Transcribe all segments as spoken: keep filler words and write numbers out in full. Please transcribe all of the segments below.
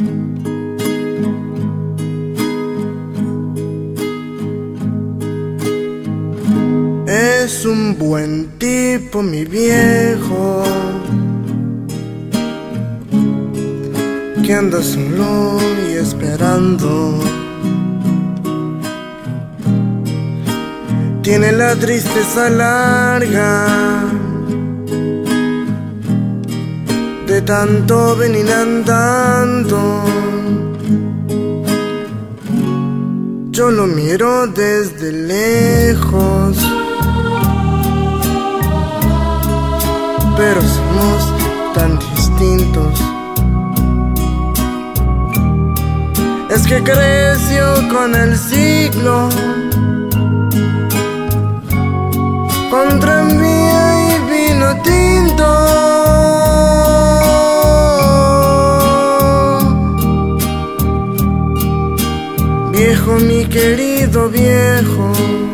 Es un buen tipo, mi viejo, que anda solo y esperando. Tiene la tristeza larga de tanto venir andando. Yo lo miro desde lejos, pero somos tan distintos. Es que creció con el siglo, con tranvía y vino tinto. Viejo, mi querido viejo,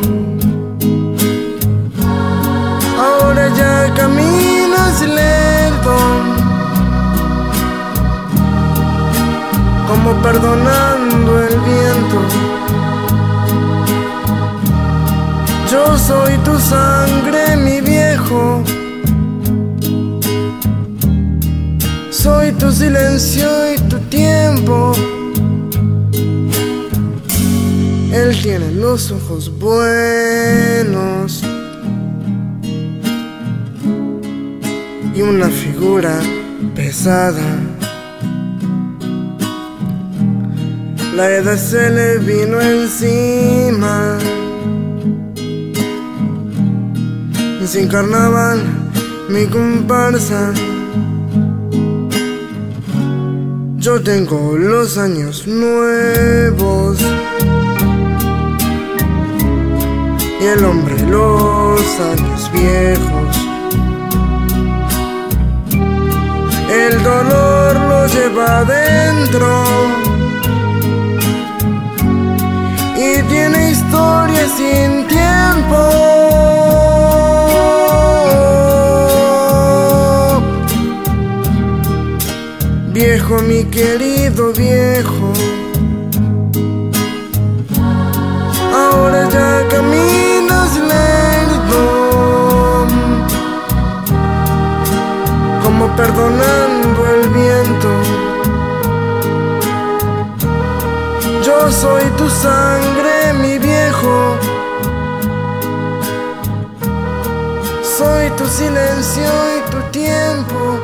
ahora ya caminas lento, como perdonando el viento. Yo soy tu sangre, mi viejo, soy tu silencio y tu tiempo. Él tiene los ojos buenos y una figura pesada. La edad se le vino encima. Sin carnaval, mi comparsa. Yo tengo los años nuevos y el hombre los años viejos. El dolor lo lleva adentro y tiene historia sin tiempo. Viejo, mi querido viejo, ahora ya caminas lento, como perdonando el viento. Yo soy tu sangre, mi viejo, soy tu silencio y tu tiempo.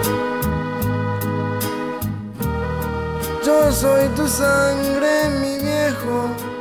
Yo soy tu sangre, mi viejo.